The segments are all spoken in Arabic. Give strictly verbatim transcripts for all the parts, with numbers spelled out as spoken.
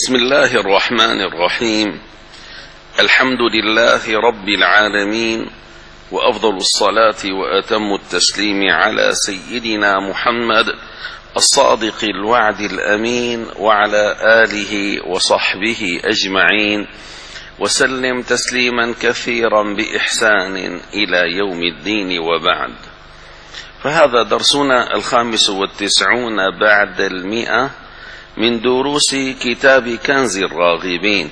بسم الله الرحمن الرحيم. الحمد لله رب العالمين، وأفضل الصلاة وأتم التسليم على سيدنا محمد الصادق الوعد الأمين، وعلى آله وصحبه أجمعين، وسلم تسليما كثيرا بإحسان إلى يوم الدين، وبعد. فهذا درسنا الخامس والتسعون بعد المئة من دروس كتاب كنز الراغبين،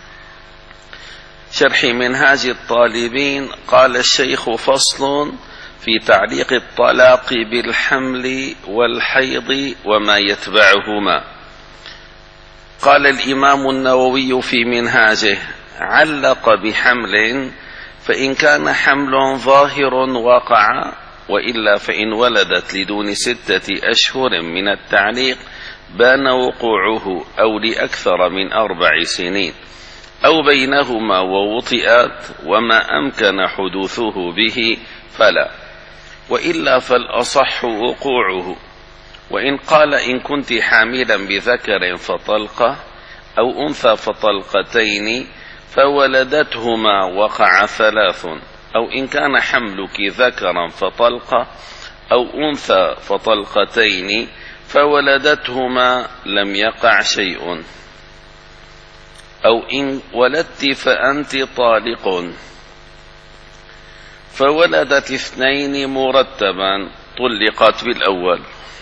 شرح منهاج الطالبين. قال الشيخ: فصل في تعليق الطلاق بالحمل والحيض وما يتبعهما. قال الإمام النووي في منهاجه: علق بحمل، فإن كان حمل ظاهر وقع، وإلا فإن ولدت لدون ستة أشهر من التعليق بان وقوعه، أو لأكثر من أربع سنين، أو بينهما ووطئت وما أمكن حدوثه به فلا، وإلا فالأصح وقوعه. وإن قال: إن كنت حاملا بذكر فطلقة، أو أنثى فطلقتين، فولدتهما وقع ثلاث. أو إن كان حملك ذكرا فطلقة، أو أنثى فطلقتين، فولدتهما لم يقع شيء. أو إن ولدت فأنت طالق، فولدت اثنين مرتبا، طلقت بالأول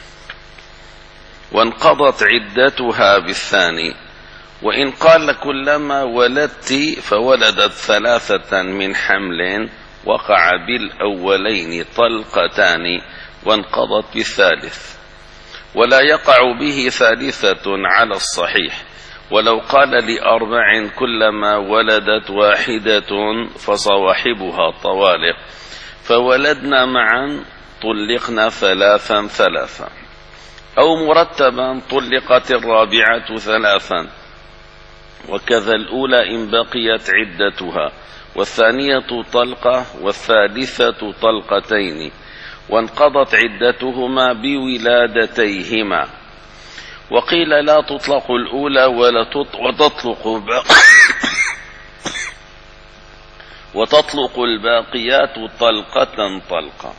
وانقضت عدتها بالثاني. وإن قال: كلما ولدت فولدت ثلاثة من حمل، وقع بالأولين طلقتان وانقضت بالثالث، ولا يقع به ثالثة على الصحيح. ولو قال: لأربع كلما ولدت واحدة فصواحبها طوالق، فولدنا معا طلقنا ثلاثا ثلاثا. أو مرتبا، طلقت الرابعة ثلاثا، وكذا الأولى إن بقيت عدتها، والثانية طلقة، والثالثة طلقتين، وانقضت عدتهما بولادتيهما. وقيل: لا تطلق الأولى ولا وتطلق وتطلق الباقيات طلقة طلقة.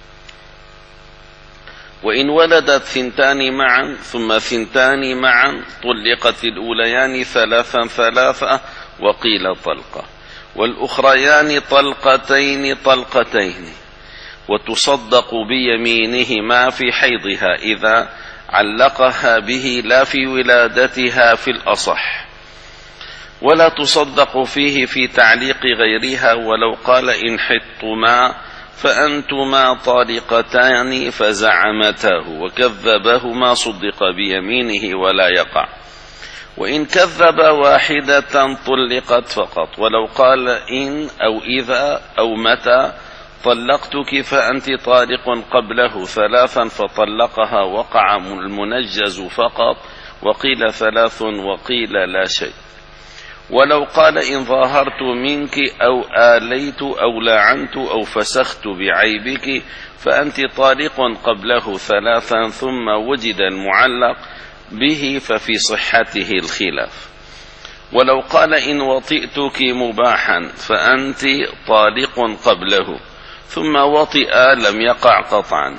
وإن ولدت ثنتان معا ثم ثنتان معا، طلقت الأوليان ثلاثا ثلاثة، وقيل طلقة، والأخريان طلقتين طلقتين. وتصدق بيمينهما في حيضها إذا علقها به، لا في ولادتها في الأصح. ولا تصدق فيه في تعليق غيرها، ولو قال: إن حطتما فأنتما طالقتان، فزعمتاه وكذبهما صدق بيمينه ولا يقع. وإن كذب واحدة طلقت فقط. ولو قال: إن أو إذا أو متى طلقتك فأنت طالق قبله ثلاثا، فطلقها، وقع المنجز فقط، وقيل ثلاث وقيل لا شيء. ولو قال: إن ظاهرت منك أو آليت أو لعنت أو فسخت بعيبك، فأنت طالق قبله ثلاثا، ثم وجد المعلق به، ففي صحته الخلاف. ولو قال: إن وطئتك مباحا فأنت طالق قبله، ثم وطئ، لم يقع قطعا.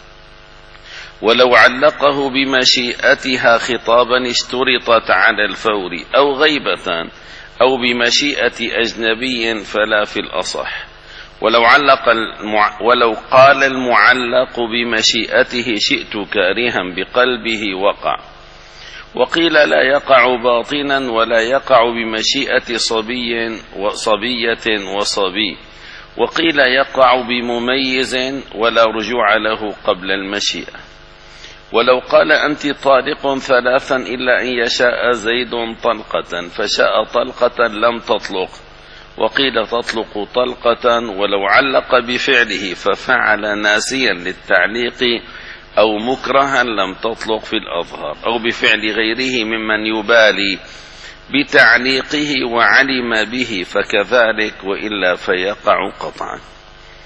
ولو علقه بمشيئتها خطابا اشترطت على الفور، أو غيبة، أو بمشيئة أجنبي، فلا في الأصح. ولو علق المع... ولو قال المعلق بمشيئته: شئت كارها بقلبه، وقع. وقيل: لا يقع باطنا، ولا يقع بمشيئة صبي وصبية وصبي. وقيل: يقع بمميز، ولا رجوع له قبل المشيئة. ولو قال: أنت طالق ثلاثا إلا أن يشاء زيد طلقة، فشاء طلقة لم تطلق. وقيل: تطلق طلقة. ولو علق بفعله ففعل ناسيا للتعليق أو مكرها، لم تطلق في الأظهر. أو بفعل غيره ممن يبالي بتعليقه وعلم به، فكذلك، وإلا فيقع قطعا.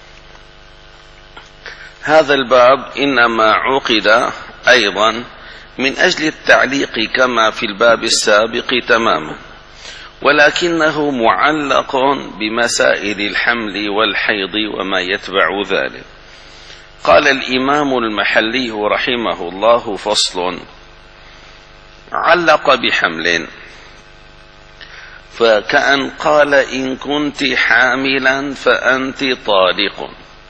هذا الباب إنما عقد أيضا من أجل التعليق كما في الباب السابق تماما، ولكنه معلق بمسائل الحمل والحيض وما يتبع ذلك. قال الإمام المحلي رحمه الله: فصل: علق بحمل، فكأن قال: إن كنت حاملا فأنت طالق.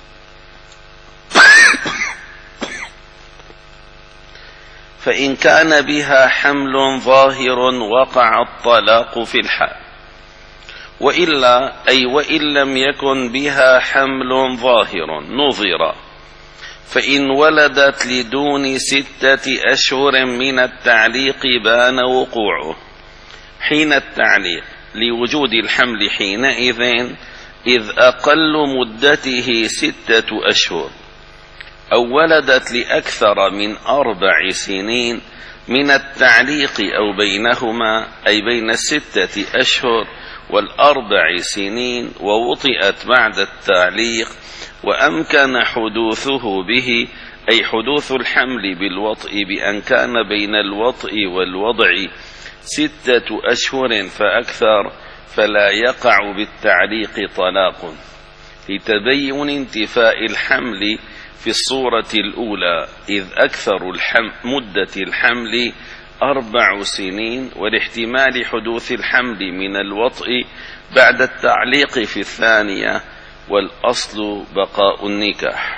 فإن كان بها حمل ظاهر وقع الطلاق في الحال، وإلا أي وإن لم يكن بها حمل ظاهر نظر، فإن ولدت لدون ستة أشهر من التعليق بان وقوعه حين التعليق لوجود الحمل حينئذ، إذ أقل مدته ستة أشهر، أو ولدت لأكثر من أربع سنين من التعليق أو بينهما، أي بين الستة أشهر والأربع سنين، ووطئت بعد التعليق وأمكن حدوثه به، أي حدوث الحمل بالوطء بأن كان بين الوطء والوضع ستة أشهر فأكثر، فلا يقع بالتعليق طلاق، لتبين انتفاء الحمل في الصورة الأولى، إذ أكثر الحم مدة الحمل أربع سنين، والاحتمال حدوث الحمل من الوطء بعد التعليق في الثانية، والأصل بقاء النكاح.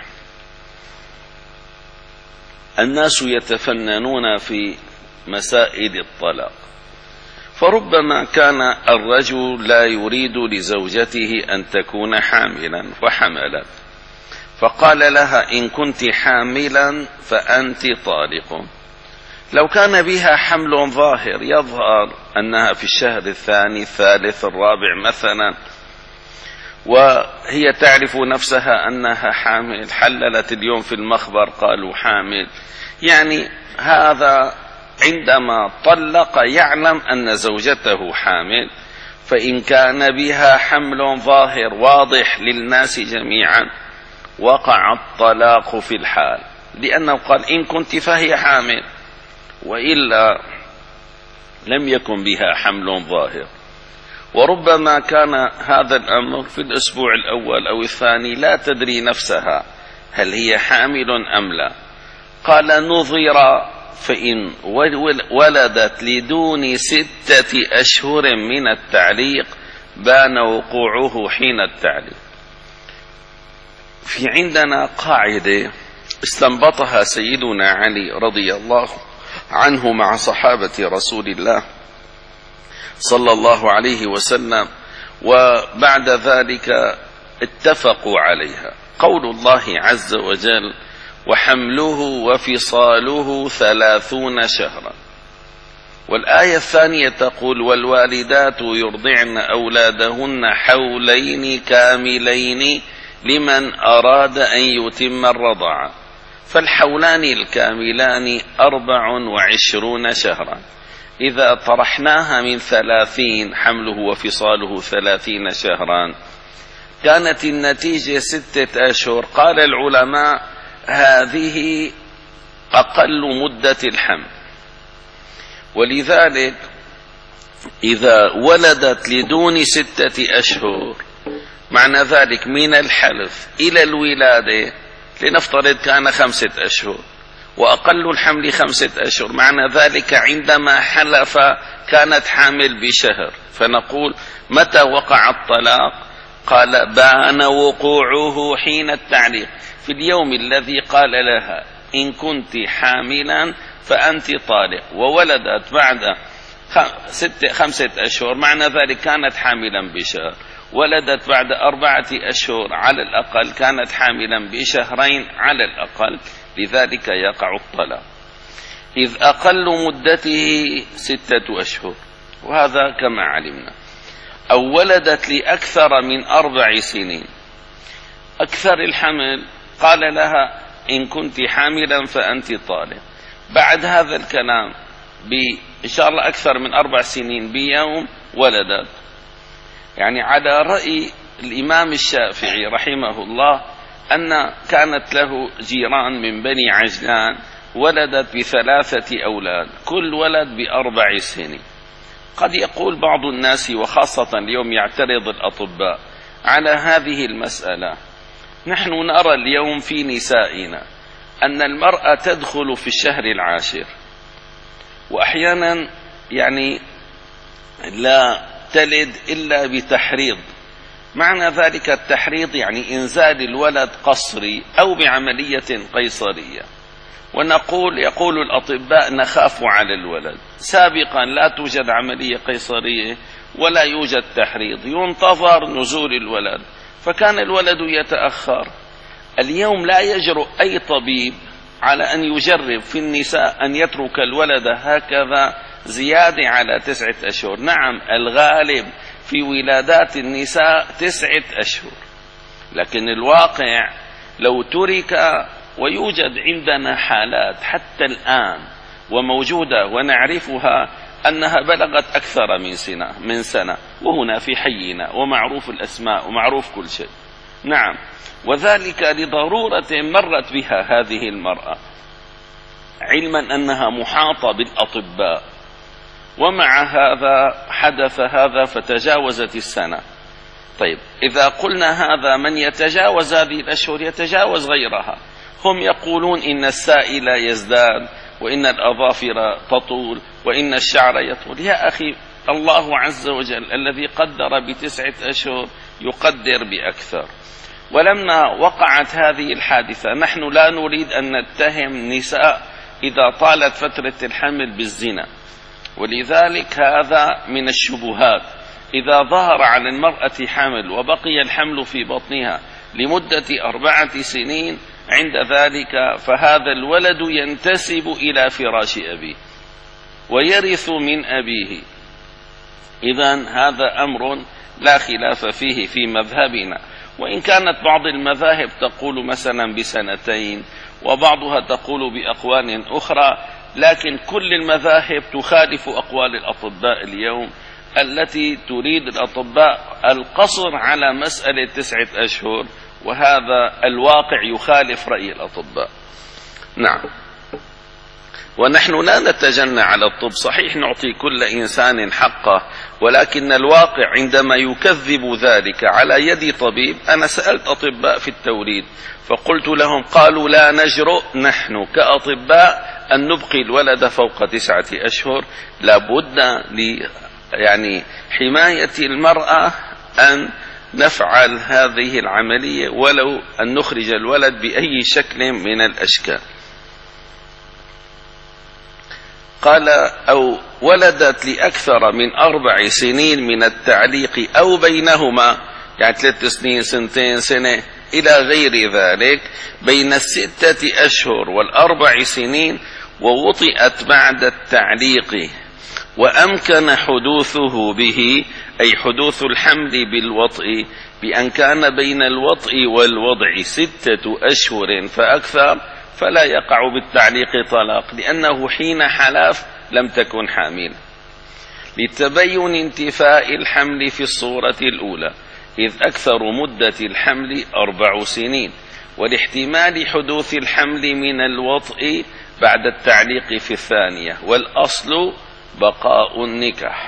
الناس يتفننون في مسائل الطلاق، فربما كان الرجل لا يريد لزوجته أن تكون حاملا فحملت، فقال لها: إن كنت حاملا فأنت طالق. لو كان بها حمل ظاهر يظهر أنها في الشهر الثاني الثالث الرابع مثلا، وهي تعرف نفسها أنها حامل، حللت اليوم في المخبر قالوا حامل، يعني هذا عندما طلق يعلم أن زوجته حامل. فإن كان بها حمل ظاهر واضح للناس جميعا وقع الطلاق في الحال، لأنه قال: إن كنت فهي حامل، وإلا لم يكن بها حمل ظاهر. وربما كان هذا الأمر في الأسبوع الأول أو الثاني، لا تدري نفسها هل هي حامل أم لا. قال: نظر، فإن ولدت لدون ستة أشهر من التعليق بان وقوعه حين التعليق. في عندنا قاعدة استنبطها سيدنا علي رضي الله عنه مع صحابة رسول الله صلى الله عليه وسلم، وبعد ذلك اتفقوا عليها. قول الله عز وجل: وحمله وفصاله ثلاثون شهرا. والآية الثانية تقول: والوالدات يرضعن أولادهن حولين كاملين لمن أراد أن يتم الرضاعة. فالحولان الكاملان أربع وعشرون شهرا، إذا طرحناها من ثلاثين، حمله وفصاله ثلاثين شهرا، كانت النتيجة ستة أشهر. قال العلماء: هذه أقل مدة الحمل، ولذلك إذا ولدت لدون ستة أشهر، معنى ذلك من الحلف إلى الولادة لنفترض كان خمسة أشهر، وأقل الحمل خمسة أشهر، معنى ذلك عندما حلف كانت حامل بشهر. فنقول: متى وقع الطلاق؟ قال: بان وقوعه حين التعليق، في اليوم الذي قال لها: إن كنت حاملا فأنت طالق، وولدت بعد ستة خمسة أشهر، معنى ذلك كانت حاملا بشهر. ولدت بعد أربعة أشهر على الأقل، كانت حاملا بشهرين على الأقل، لذلك يقع الطلاق، إذ أقل مدته ستة أشهر، وهذا كما علمنا. أو ولدت لأكثر من أربع سنين، أكثر الحمل قال لها: إن كنت حاملا فأنت طالق. بعد هذا الكلام إن شاء الله أكثر من أربع سنين بيوم ولدت، يعني على رأي الإمام الشافعي رحمه الله أن كانت له جيران من بني عجلان ولدت بثلاثة أولاد كل ولد بأربع سنين. قد يقول بعض الناس وخاصة اليوم يعترض الأطباء على هذه المسألة: نحن نرى اليوم في نسائنا أن المرأة تدخل في الشهر العاشر وأحيانا يعني لا تلد إلا بتحريض. معنى ذلك التحريض يعني إنزال الولد قصري أو بعملية قيصرية، ونقول يقول الأطباء نخاف على الولد. سابقا لا توجد عملية قيصرية ولا يوجد تحريض، ينتظر نزول الولد، فكان الولد يتأخر. اليوم لا يجرؤ أي طبيب على أن يجرب في النساء أن يترك الولد هكذا زيادة على تسعة أشهر. نعم الغالب في ولادات النساء تسعة أشهر، لكن الواقع لو ترك، ويوجد عندنا حالات حتى الآن وموجودة ونعرفها أنها بلغت أكثر من سنة من سنة وهنا في حينا ومعروف الأسماء ومعروف كل شيء. نعم، وذلك لضرورة مرت بها هذه المرأة، علما أنها محاطة بالأطباء، ومع هذا حدث هذا فتجاوزت السنة. طيب إذا قلنا هذا من يتجاوز هذه الأشهر يتجاوز غيرها. هم يقولون إن السائل يزداد وإن الأظافر تطول وإن الشعر يطول. يا أخي الله عز وجل الذي قدر بتسعة أشهر يقدر بأكثر. ولما وقعت هذه الحادثة نحن لا نريد أن نتهم نساء إذا طالت فترة الحمل بالزنا، ولذلك هذا من الشبهات. إذا ظهر على المرأة حمل وبقي الحمل في بطنها لمدة أربعة سنين عند ذلك فهذا الولد ينتسب إلى فراش أبيه ويرث من أبيه. إذن هذا أمر لا خلاف فيه في مذهبنا، وإن كانت بعض المذاهب تقول مثلا بسنتين وبعضها تقول بأقوال أخرى، لكن كل المذاهب تخالف أقوال الأطباء اليوم التي تريد الأطباء القصر على مسألة تسعة أشهر، وهذا الواقع يخالف رأي الأطباء. نعم، ونحن لا نتجنى على الطب، صحيح نعطي كل إنسان حقه، ولكن الواقع عندما يكذب ذلك على يد طبيب. أنا سألت أطباء في التوليد فقلت لهم، قالوا لا نجرؤ نحن كأطباء أن نبقي الولد فوق تسعة أشهر، لابد ل يعني حماية المرأة أن نفعل هذه العملية ولو أن نخرج الولد بأي شكل من الأشكال. قال أو ولدت لأكثر من أربع سنين من التعليق أو بينهما، يعني ثلاث سنين سنتين سنة إلى غير ذلك، بين الستة أشهر والأربع سنين، ووطئت بعد التعليق وأمكن حدوثه به، أي حدوث الحمل بالوطء، بأن كان بين الوطء والوضع ستة أشهر فأكثر، فلا يقع بالتعليق طلاق، لأنه حين حلف لم تكن حامل، لتبين انتفاء الحمل في الصورة الأولى، إذ أكثر مدة الحمل أربع سنين، ولاحتمال حدوث الحمل من الوطء بعد التعليق في الثانية، والأصل بقاء النكاح.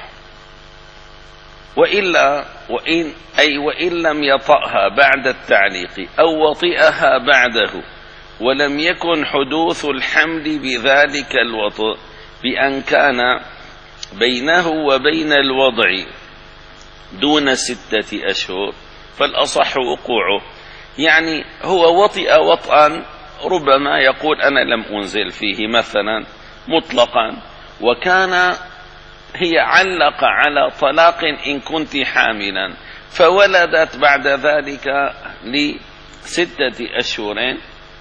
وإلا وإن أي وإن لم يطأها بعد التعليق أو وطئها بعده ولم يكن حدوث الحمل بذلك الوطء بأن كان بينه وبين الوضع دون ستة أشهر، فالأصح وقوعه. يعني هو وطئ وطئا ربما يقول أنا لم أنزل فيه مثلا مطلقا، وكان هي علق على طلاق إن كنت حاملا، فولدت بعد ذلك لستة أشهر،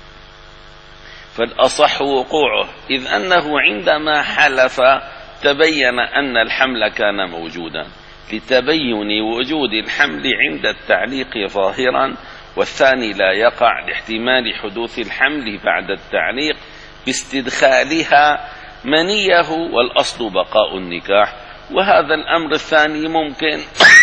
فالأصح وقوعه، إذ أنه عندما حلف تبين أن الحمل كان موجودا، لتبين وجود الحمل عند التعليق ظاهرا، والثاني لا يقع لاحتمال حدوث الحمل بعد التعليق باستدخالها منيه، والأصل بقاء النكاح. وهذا الأمر الثاني ممكن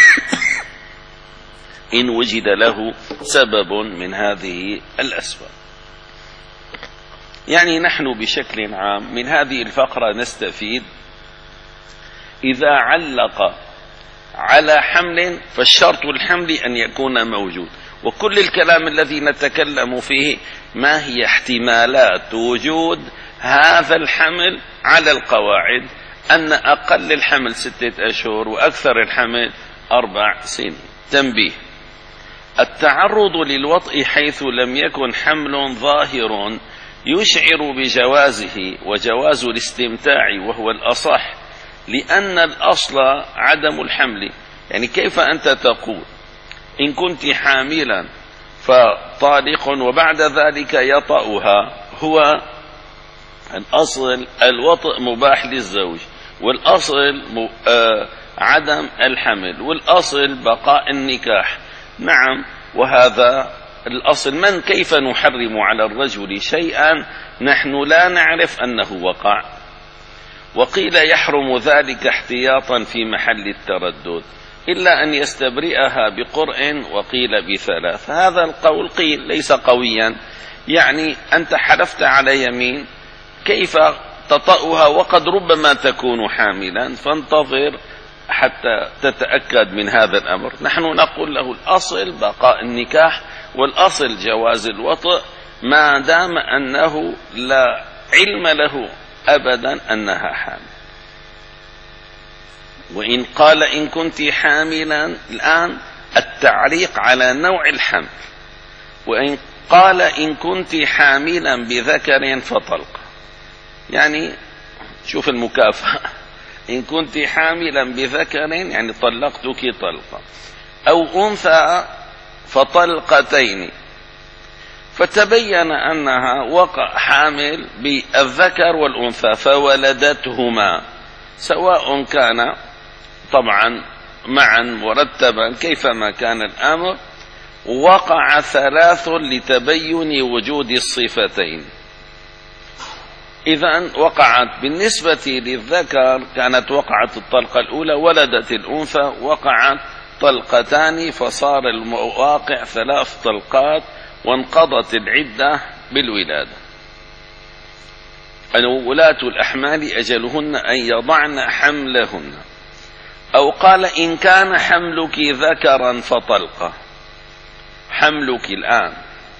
إن وجد له سبب من هذه الأسباب. يعني نحن بشكل عام من هذه الفقرة نستفيد إذا علق على حمل فالشرط الحمل أن يكون موجود. وكل الكلام الذي نتكلم فيه ما هي احتمالات وجود هذا الحمل على القواعد، أن أقل الحمل ستة أشهر وأكثر الحمل أربع سنين. تنبيه: التعرض للوطء حيث لم يكن حمل ظاهر يشعر بجوازه وجواز الاستمتاع وهو الأصح، لأن الأصل عدم الحمل. يعني كيف أنت تقول إن كنت حاملا فطالق وبعد ذلك يطأها؟ هو الأصل الوطء مباح للزوج، والأصل عدم الحمل، والأصل بقاء النكاح. نعم، وهذا الأصل. من كيف نحرم على الرجل شيئا نحن لا نعرف أنه وقع؟ وقيل يحرم ذلك احتياطا في محل التردد إلا أن يستبرئها بقرء، وقيل بثلاث. هذا القول قيل ليس قويا، يعني أنت حلفت على يمين، كيف تطأها وقد ربما تكون حاملا؟ فانتظر حتى تتأكد من هذا الأمر. نحن نقول له الأصل بقاء النكاح، والأصل جواز الوطء ما دام أنه لا علم له أبدا أنها حامل. وإن قال إن كنت حاملا، الآن التعليق على نوع الحمل. وإن قال إن كنت حاملا بذكر فطلق، يعني شوف المكافأة، إن كنت حاملا بذكر يعني طلقتك طلقة، أو أنثى فطلقتين، فتبين أنها وقع حامل بالذكر والأنثى فولدتهما، سواء كان طبعا معا مرتبا كيفما كان الأمر، وقع ثلاث لتبين وجود الصفتين. إذن وقعت بالنسبة للذكر كانت وقعت الطلقة الأولى، ولدت الأنثى وقعت طلقتان، فصار المواقع ثلاث طلقات وانقضت العدة بالولادة. ولاة الأحمال أجلهن أن يضعن حملهن. أو قال إن كان حملك ذكرا فطلقة، حملك الآن،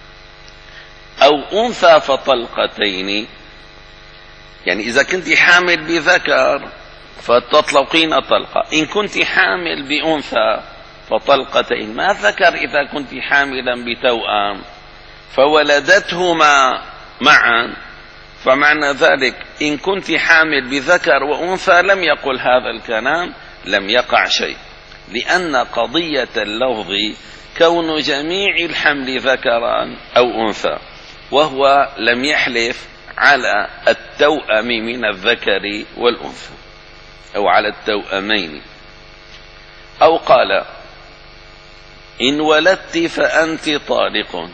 أو أنثى فطلقتين، يعني إذا كنت حامل بذكر فتطلقين طلقة، إن كنت حامل بأنثى فطلقتين. ما ذكر إذا كنت حاملا بتوأم فولدتهما معا، فمعنى ذلك إن كنت حامل بذكر وأنثى لم يقل هذا الكلام، لم يقع شيء، لأن قضية اللفظ كون جميع الحمل ذكرا أو أنثى، وهو لم يحلف على التوأم من الذكر والأنثى أو على التوأمين. أو قال إن ولدت فأنت طالق،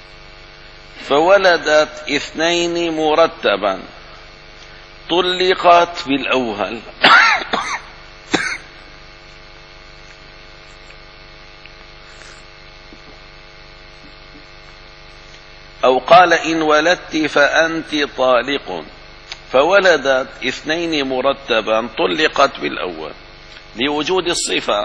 فولدت اثنين مرتبا، طلقت بالأول أو قال إن ولدت فأنت طالق، فولدت اثنين مرتبا، طلقت بالأول لوجود الصفة،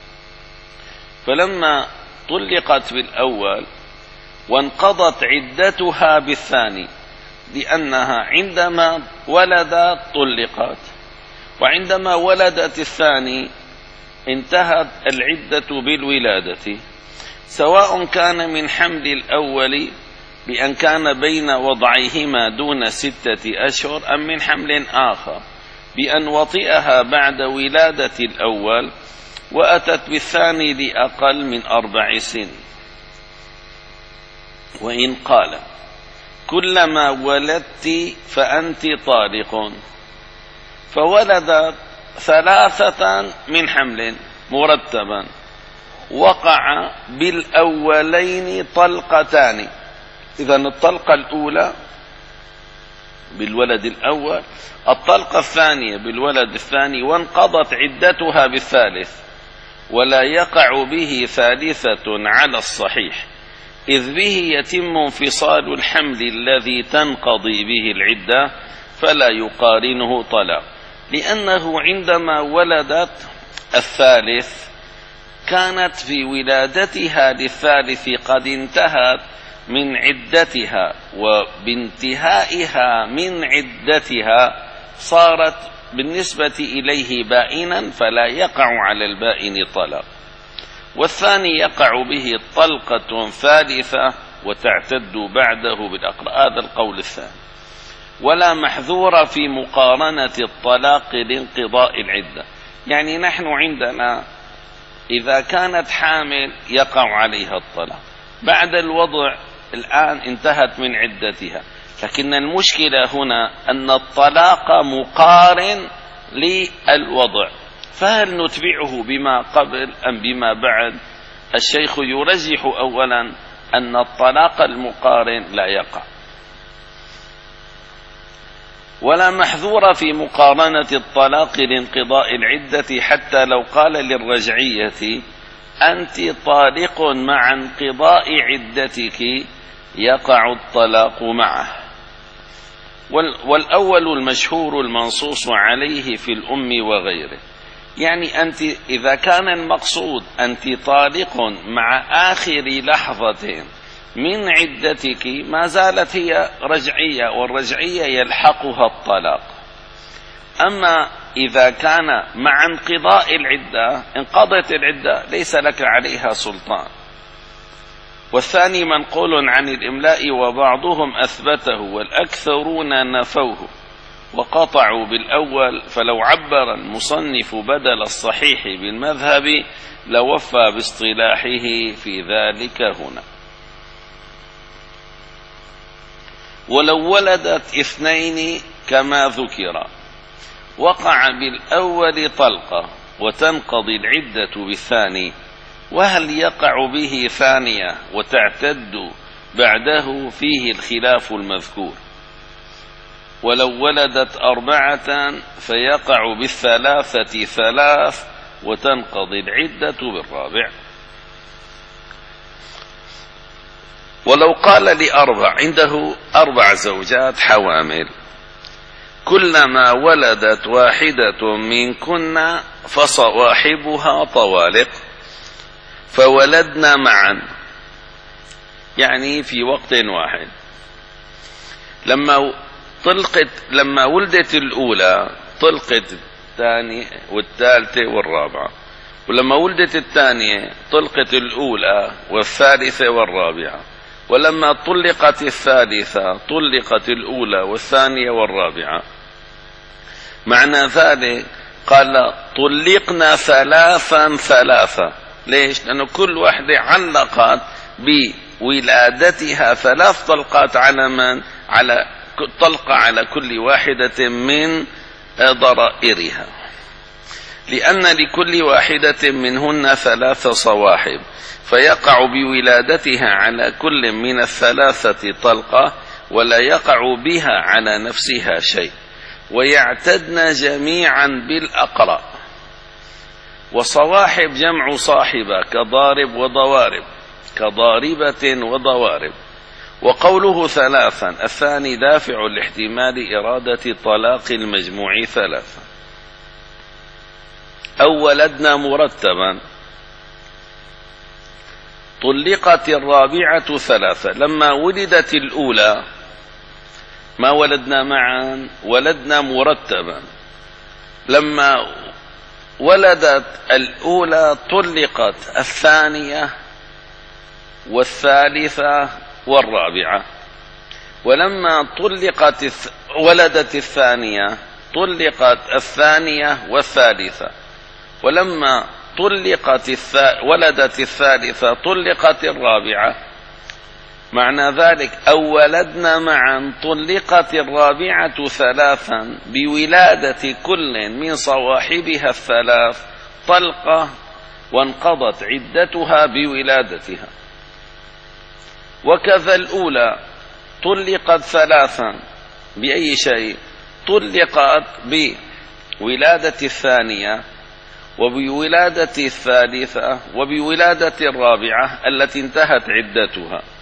فلما طلقت بالأول وانقضت عدتها بالثاني، لأنها عندما ولدت طلقت، وعندما ولدت الثاني انتهت العدة بالولادة، سواء كان من حمل الأول بأن كان بين وضعيهما دون ستة أشهر، أم من حمل آخر بأن وطئها بعد ولادة الأول وأتت بالثاني لأقل من أربع سنين. وإن قال كلما ولدت فأنت طالق، فولدت ثلاثة من حمل مرتبا، وقع بالأولين طلقتان، إذن الطلقة الأولى بالولد الأول، الطلقة الثانية بالولد الثاني، وانقضت عدتها بالثالث، ولا يقع به ثالثة على الصحيح، إذ به يتم انفصال الحمل الذي تنقضي به العدة، فلا يقارنه طلاق، لأنه عندما ولدت الثالث كانت في ولادتها للثالث قد انتهت من عدتها، وبانتهائها من عدتها صارت بالنسبة إليه بائنا، فلا يقع على البائن طلاق. والثاني يقع به طلقة ثالثة وتعتد بعده بالأقرأ، هذا القول الثاني. ولا محذور في مقارنة الطلاق لانقضاء العدة، يعني نحن عندنا إذا كانت حامل يقع عليها الطلاق، بعد الوضع الآن انتهت من عدتها، لكن المشكلة هنا أن الطلاق مقارن للوضع، فهل نتبعه بما قبل أم بما بعد؟ الشيخ يرجح أولا أن الطلاق المقارن لا يقع. ولا محذور في مقارنة الطلاق لانقضاء العدة، حتى لو قال للرجعية أنت طالق مع انقضاء عدتك يقع الطلاق معه. والأول المشهور المنصوص عليه في الأم وغيره، يعني أنت إذا كان المقصود أنت طالق مع آخر لحظة من عدتك ما زالت هي رجعية، والرجعية يلحقها الطلاق. أما إذا كان مع انقضاء العدة انقضت العدة ليس لك عليها سلطان. والثاني منقول عن الإملاء وبعضهم أثبته والأكثرون نفوه وقطعوا بالأول، فلو عبر المصنف بدل الصحيح بالمذهب لوفى باصطلاحه في ذلك هنا. ولو ولدت اثنين كما ذكر وقع بالأول طلقة وتنقضي العدة بالثاني، وهل يقع به ثانية وتعتد بعده؟ فيه الخلاف المذكور. ولو ولدت أربعة فيقع بالثلاثة ثلاث وتنقضي العدة بالرابع. ولو قال لأربع، عنده أربع زوجات حوامل، كلما ولدت واحدة منكن فصواحبها طوالق فولدنا معا، يعني في وقت واحد. لما طلقت لما ولدت الأولى طلقت الثانية والثالثة والرابعة، ولما ولدت الثانية طلقت الأولى والثالثة والرابعة، ولما طلقت الثالثة طلقت الأولى والثانية والرابعة. معنى ذلك قال طلقنا ثلاثا ثلاثة. ليش؟ لأنه كل واحدة علقت بولادتها ثلاث طلقات على من؟ على طلقة على كل واحدة من ضرائرها، لأن لكل واحدة منهن ثلاث صواحب، فيقع بولادتها على كل من الثلاثة طلقة، ولا يقع بها على نفسها شيء، ويعتدن جميعا بالأقرأ. وصواحب جمع صاحبة كضارب وضوارب، كضاربة وضوارب. وقوله ثلاثا الثاني دافع لاحتمال إرادة طلاق المجموع ثلاثا. أو ولدنا مرتبا، طلقت الرابعة ثلاثة. لما ولدت الأولى ما ولدنا معا، ولدنا مرتبا. لما ولدت الأولى طلقت الثانية والثالثة والرابعة. ولما طلقت ولدت الثانية طلقت الثانية والثالثة. ولما طلقت الث... ولدت الثالثة طلقت الرابعة. معنى ذلك أو ولدنا معا طلقت الرابعة ثلاثا بولادة كل من صواحبها الثلاث طلقة، وانقضت عدتها بولادتها. وكذا الأولى طلقت ثلاثا بأي شيء؟ طلقت بولادة الثانية وبولادة الثالثة وبولادة الرابعة التي انتهت عدتها.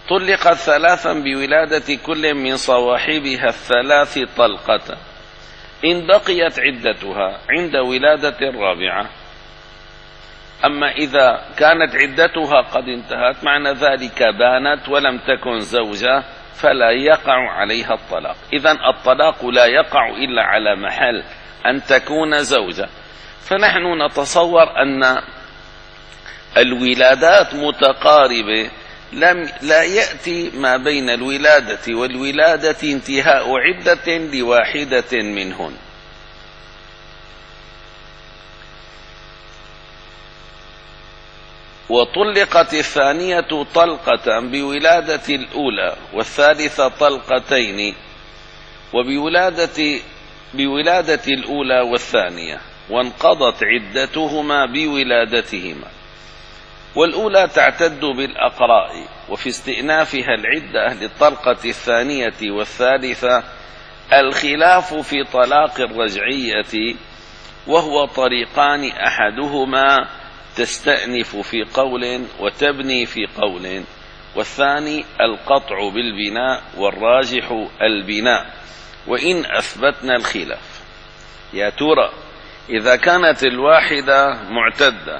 طلقت ثلاثا بولادة كل من صواحبها الثلاث طلقة إن بقيت عدتها عند ولادة الرابعة. أما إذا كانت عدتها قد انتهت معنى ذلك بانت ولم تكن زوجة فلا يقع عليها الطلاق. إذن الطلاق لا يقع إلا على محل أن تكون زوجة. فنحن نتصور أن الولادات متقاربة، لم لا يأتي ما بين الولادة والولادة انتهاء عدة لواحدة منهن. وطلقت الثانية طلقة بولادة الأولى والثالثة طلقتين وبولادة بولادة الأولى والثانية، وانقضت عدتهما بولادتهما. والأولى تعتد بالأقراء، وفي استئنافها العدة للطلقة الثانية والثالثة الخلاف في طلاق الرجعية، وهو طريقان أحدهما تستأنف في قول وتبني في قول، والثاني القطع بالبناء والراجح البناء وإن أثبتنا الخلاف. يا ترى إذا كانت الواحدة معتدة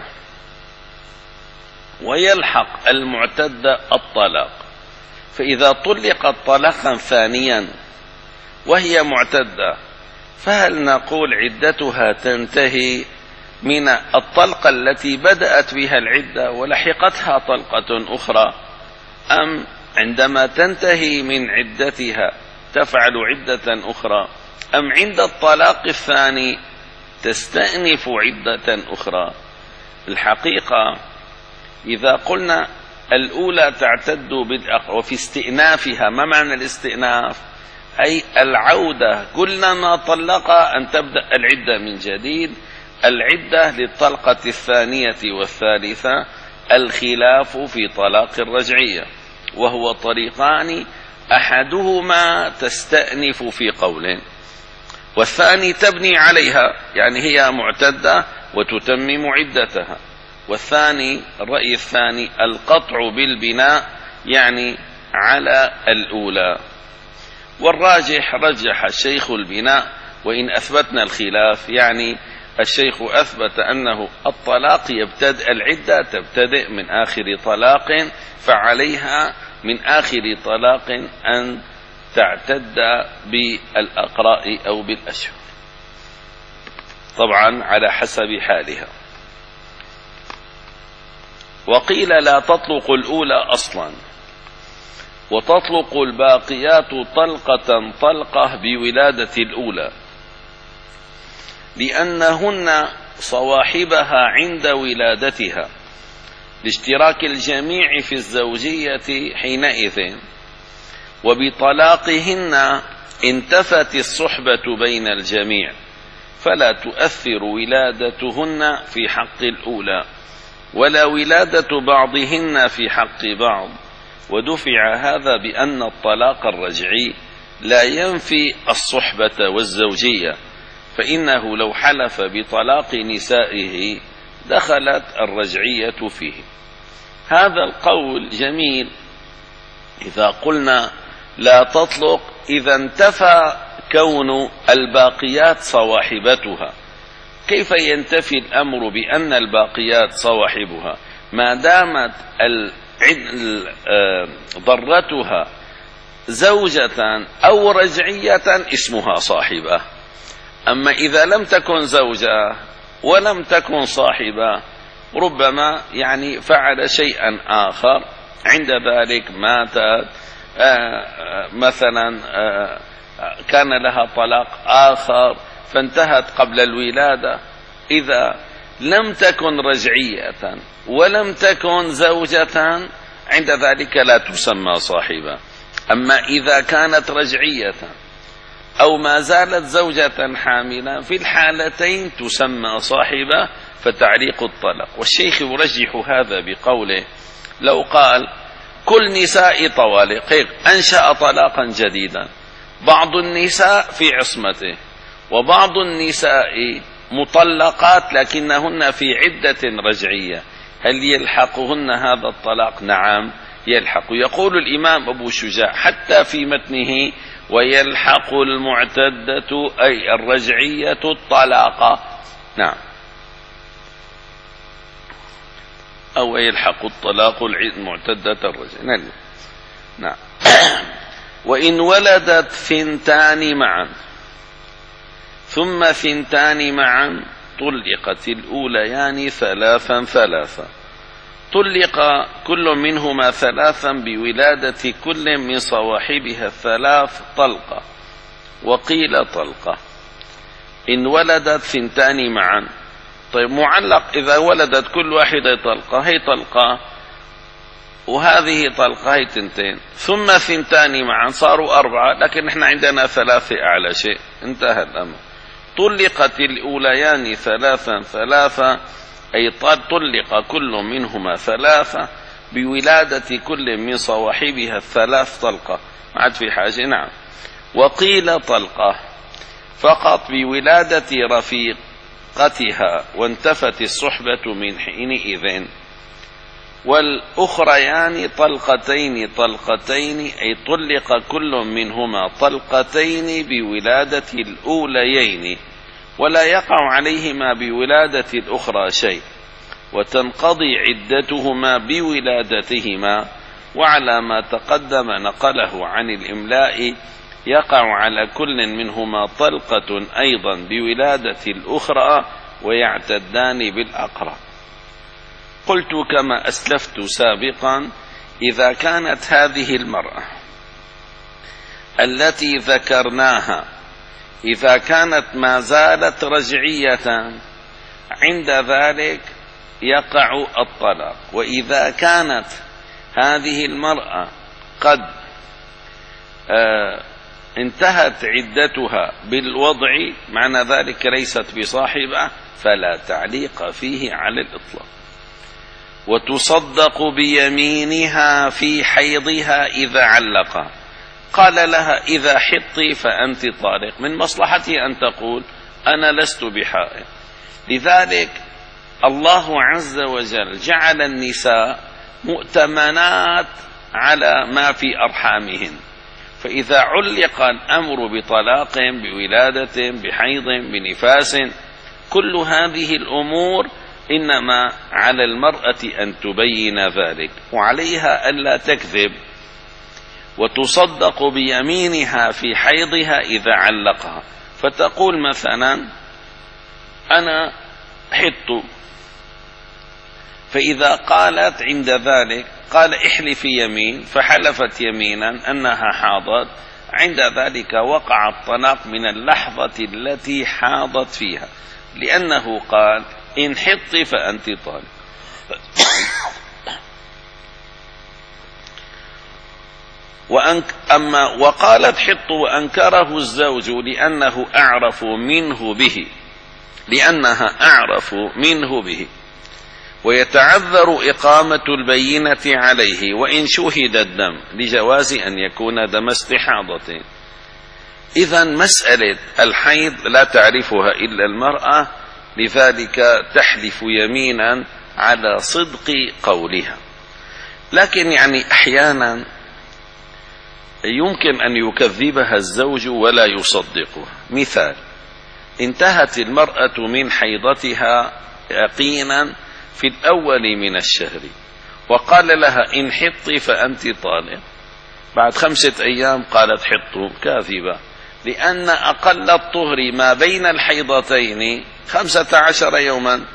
ويلحق المعتدة الطلاق، فإذا طلقت طلاقا ثانيا وهي معتدة فهل نقول عدتها تنتهي من الطلقة التي بدأت بها العدة ولحقتها طلقة أخرى، أم عندما تنتهي من عدتها تفعل عدة أخرى، أم عند الطلاق الثاني تستأنف عدة أخرى؟ الحقيقة إذا قلنا الأولى تعتد بالأقراء وفي استئنافها، ما معنى الاستئناف؟ أي العودة، قلنا ما طلق أن تبدأ العدة من جديد. العدة للطلقة الثانية والثالثة الخلاف في طلاق الرجعية، وهو طريقان أحدهما تستأنف في قول والثاني تبني عليها، يعني هي معتدة وتتمم عدتها. والثاني الرأي الثاني القطع بالبناء، يعني على الأولى. والراجح رجح الشيخ البناء، وإن أثبتنا الخلاف يعني الشيخ أثبت أنه الطلاق يبتدئ العدة تبتدئ من آخر طلاق، فعليها من آخر طلاق أن تعتد بالأقراء أو بالأشهر، طبعا على حسب حالها. وقيل لا تطلق الأولى أصلا، وتطلق الباقيات طلقة طلقة بولادة الأولى، لأنهن صواحبها عند ولادتها لاشتراك الجميع في الزوجية حينئذ، وبطلاقهن انتفت الصحبة بين الجميع، فلا تؤثر ولادتهن في حق الأولى ولا ولادة بعضهن في حق بعض. ودفع هذا بأن الطلاق الرجعي لا ينفي الصحبة والزوجية، فإنه لو حلف بطلاق نسائه دخلت الرجعية فيه. هذا القول جميل إذا قلنا لا تطلق، إذا انتفى كون الباقيات صواحبتها. كيف ينتفي الأمر بأن الباقيات صواحبها؟ ما دامت ضرتها زوجة أو رجعية اسمها صاحبة. أما إذا لم تكن زوجة ولم تكن صاحبة، ربما يعني فعل شيئا آخر، عند ذلك ماتت مثلا، كان لها طلاق آخر فانتهت قبل الولادة. إذا لم تكن رجعية ولم تكن زوجة عند ذلك لا تسمى صاحبة. أما إذا كانت رجعية أو ما زالت زوجة حاملة، في الحالتين تسمى صاحبة، فتعليق الطلاق. والشيخ يرجح هذا بقوله لو قال كل نساء طوالق أنشأ طلاقا جديدا، بعض النساء في عصمته وبعض النساء مطلقات لكنهن في عدة رجعية، هل يلحقهن هذا الطلاق؟ نعم، يلحق. يقول الإمام أبو شجاع حتى في متنه: ويلحق المعتدة أي الرجعية الطلاق. نعم، أو يلحق الطلاق المعتدة الرجعية. نعم. وإن ولدت ثنتان معا ثم ثنتان معا طلقت الأوليان ثلاثا ثلاثا، طلق كل منهما ثلاثا بولادة كل من صواحبها الثلاث طلقة. وقيل طلقة إن ولدت ثنتان معا. طيب معلق إذا ولدت كل واحدة طلقة، هي طلقة وهذه طلقة، هي تنتين، ثم ثنتان معا صاروا أربعة، لكن احنا عندنا ثلاثة أعلى شيء، انتهى الأمر. طلقت الأوليان ثلاثا ثلاثا أي طلق كل منهما ثلاثة بولادة كل من صواحبها الثلاث طلقة، ما عاد في حاجة. نعم. وقيل طلقة فقط بولادة رفيقتها وانتفت الصحبة من حينئذ. والأخريان طلقتين طلقتين أي طلق كل منهما طلقتين بولادة الأوليين ولا يقع عليهما بولادة الأخرى شيء، وتنقضي عدتهما بولادتهما. وعلى ما تقدم نقله عن الإملاء يقع على كل منهما طلقة أيضا بولادة الأخرى ويعتدان بالأقرب. قلت كما أسلفت سابقا: إذا كانت هذه المرأة التي ذكرناها إذا كانت ما زالت رجعية عند ذلك يقع الطلاق. وإذا كانت هذه المرأة قد آه انتهت عدتها بالوضع، معنى ذلك ليست بصاحبة، فلا تعليق فيه على الإطلاق. وتصدق بيمينها في حيضها إذا علق. قال لها: إذا حطي فأنت طالق، من مصلحتها أن تقول: أنا لست بحائض. لذلك الله عز وجل جعل النساء مؤتمنات على ما في أرحامهن، فإذا علق الأمر بطلاق بولادة بحيض بنفاس، كل هذه الأمور إنما على المرأة أن تبين ذلك، وعليها ألا تكذب. وتصدق بيمينها في حيضها إذا علقها، فتقول مثلا: أنا حط، فإذا قالت عند ذلك قال: احلفي يمين، فحلفت يمينا أنها حاضت، عند ذلك وقع الطلاق من اللحظة التي حاضت فيها، لأنه قال: إن حطي فأنت طالق. وأنك أما وقالت حط وأنكره الزوج لأنه أعرف منه به لأنها أعرف منه به ويتعذر إقامة البينة عليه وإن شهد الدم لجواز أن يكون دم استحاضة. إذن مسألة الحيض لا تعرفها إلا المرأة، لذلك تحلف يمينا على صدق قولها. لكن يعني أحيانا يمكن أن يكذبها الزوج ولا يصدقها. مثال: انتهت المرأة من حيضتها يقينا في الأول من الشهر، وقال لها: إن حطي فأنت طالق. بعد خمسة أيام قالت: حطوا. كاذبة، لأن أقل الطهر ما بين الحيضتين خمسة عشر يوما،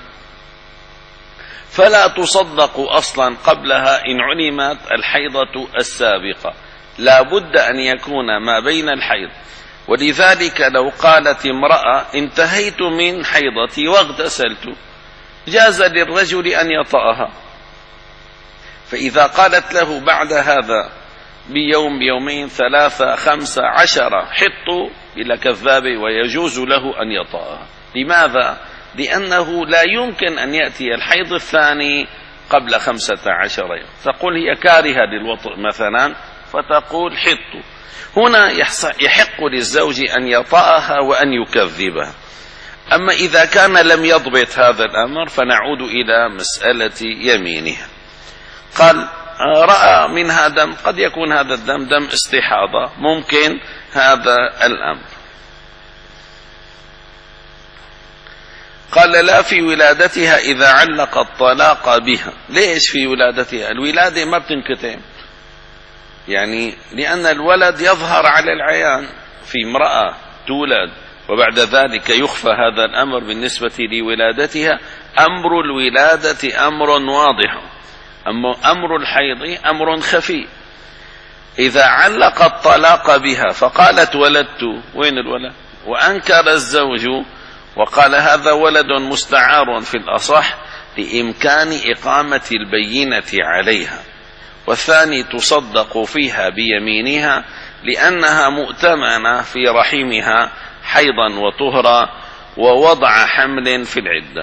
فلا تصدق أصلا قبلها إن علمت الحيضة السابقة، لا بد أن يكون ما بين الحيض. ولذلك لو قالت امرأة: انتهيت من حيضتي واغتسلت، جاز للرجل أن يطأها. فإذا قالت له بعد هذا بيوم بيومين ثلاثة خمسة عشرة حطوا، إلى كذاب ويجوز له أن يطأها. لماذا؟ لأنه لا يمكن أن يأتي الحيض الثاني قبل خمسة عشر يوم. تقول هي كارهة للوطء مثلا، فتقول حطوا. هنا يحق للزوج أن يطأها وأن يكذبها. أما إذا كان لم يضبط هذا الأمر فنعود إلى مسألة يمينها. قال: رأى منها دم، قد يكون هذا الدم دم استحاضة، ممكن هذا الأمر. قال لا في ولادتها إذا علق الطلاق بها. ليش في ولادتها؟ الولادة ما بتنكتم، يعني لأن الولد يظهر على العيان في امرأة تولد وبعد ذلك يخفى هذا الأمر بالنسبة لولادتها. أمر الولادة أمر واضح، أمر الحيض أمر خفي. إذا علق الطلاق بها فقالت ولدت، وين الولد؟ وأنكر الزوج وقال هذا ولد مستعار في الأصح لإمكان إقامة البينة عليها. والثاني تصدق فيها بيمينها لأنها مؤتمنة في رحمها حيضا وطهرا ووضع حمل في العدة.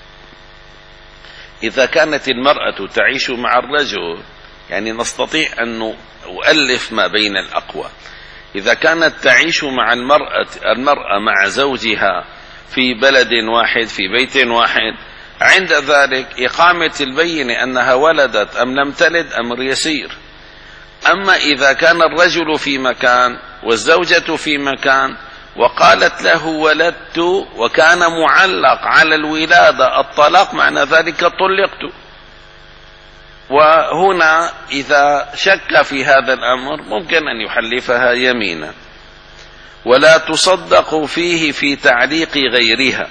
إذا كانت المرأة تعيش مع الرجل، يعني نستطيع أن نؤلف ما بين الأقوى. إذا كانت تعيش مع المرأة المرأة مع زوجها في بلد واحد في بيت واحد، عند ذلك إقامة البينة أنها ولدت أم لم تلد أمر يسير. أما إذا كان الرجل في مكان والزوجة في مكان وقالت له ولدت وكان معلق على الولادة الطلاق، معنى ذلك طلقت. وهنا إذا شك في هذا الأمر ممكن أن يحلفها يمينا. ولا تصدق فيه في تعليق غيرها،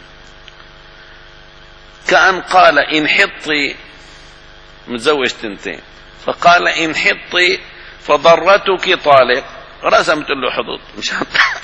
كأن قال إن حطي، متزوج تنتين، فقال إن حطي فضرتك طالق، رسمت له حدود مش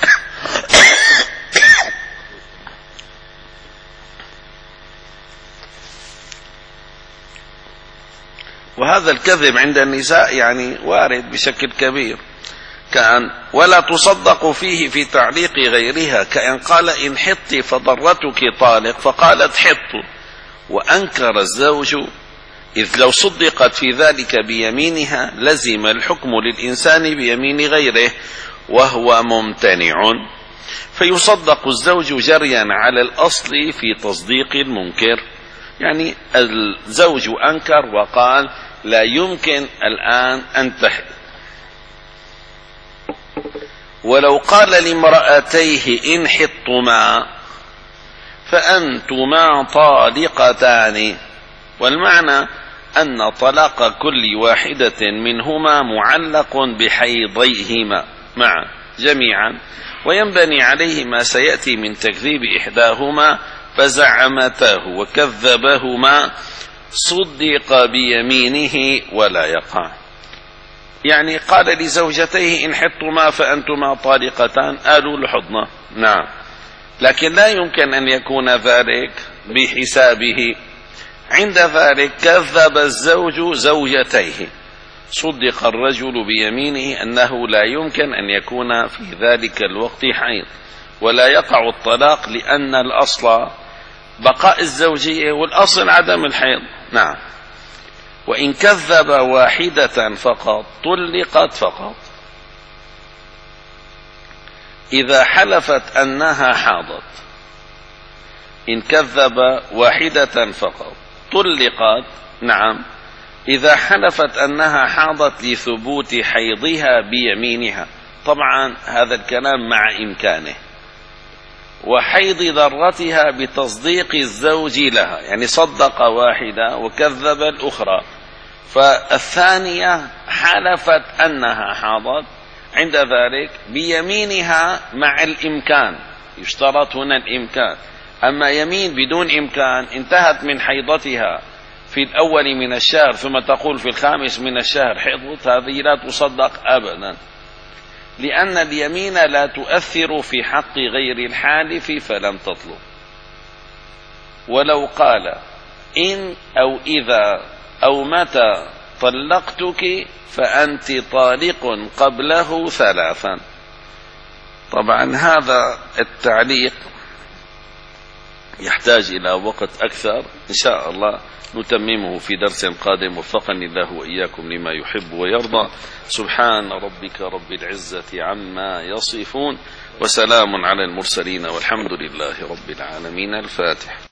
وهذا الكذب عند النساء يعني وارد بشكل كبير. كأن ولا تصدق فيه في تعليق غيرها، كأن قال إن حطي فضرتك طالق فقالت حط، وأنكر الزوج، إذ لو صدقت في ذلك بيمينها لزم الحكم للإنسان بيمين غيره وهو ممتنع، فيصدق الزوج جريا على الأصل في تصديق المنكر. يعني الزوج أنكر وقال لا يمكن الآن أن تحد. ولو قال لامرأتيه إن حطما فأنتما طالقتان، والمعنى أن طلاق كل واحدة منهما معلق بحيضيهما معا جميعا، وينبني عليه ما سيأتي من تكذيب إحداهما فزعمته وكذبهما صدق بيمينه ولا يقع. يعني قال لزوجتيه إن حطما فأنتما طالقتان، آلوا لحضنا، نعم، لكن لا يمكن أن يكون ذلك بحسابه. عند ذلك كذب الزوج زوجتيه، صدق الرجل بيمينه أنه لا يمكن أن يكون في ذلك الوقت حيض ولا يقع الطلاق، لأن الأصل بقاء الزوجية والأصل عدم الحيض. نعم. وإن كذب واحدة فقط طلقت فقط. إذا حلفت أنها حاضت، إن كذب واحدة فقط طلقت. نعم. إذا حلفت أنها حاضت لثبوت حيضها بيمينها، طبعا هذا الكلام مع إمكانه، وحيض ضرتها بتصديق الزوج لها، يعني صدق واحدة وكذب الأخرى، فالثانية حلفت أنها حاضت، عند ذلك بيمينها مع الإمكان، يشترط هنا الإمكان. أما يمين بدون إمكان، انتهت من حيضتها في الأول من الشهر ثم تقول في الخامس من الشهر حيضت، هذه لا تصدق أبدا، لأن اليمين لا تؤثر في حق غير الحالف فلم تطلب. ولو قال إن أو إذا أو متى طلقتك فأنت طالق قبله ثلاثا. طبعا هذا التعليق يحتاج إلى وقت أكثر، إن شاء الله نتممه في درس قادم، وفقني الله وإياكم لما يحب ويرضى. سبحان ربك رب العزة عما يصفون، وسلام على المرسلين، والحمد لله رب العالمين. الفاتح.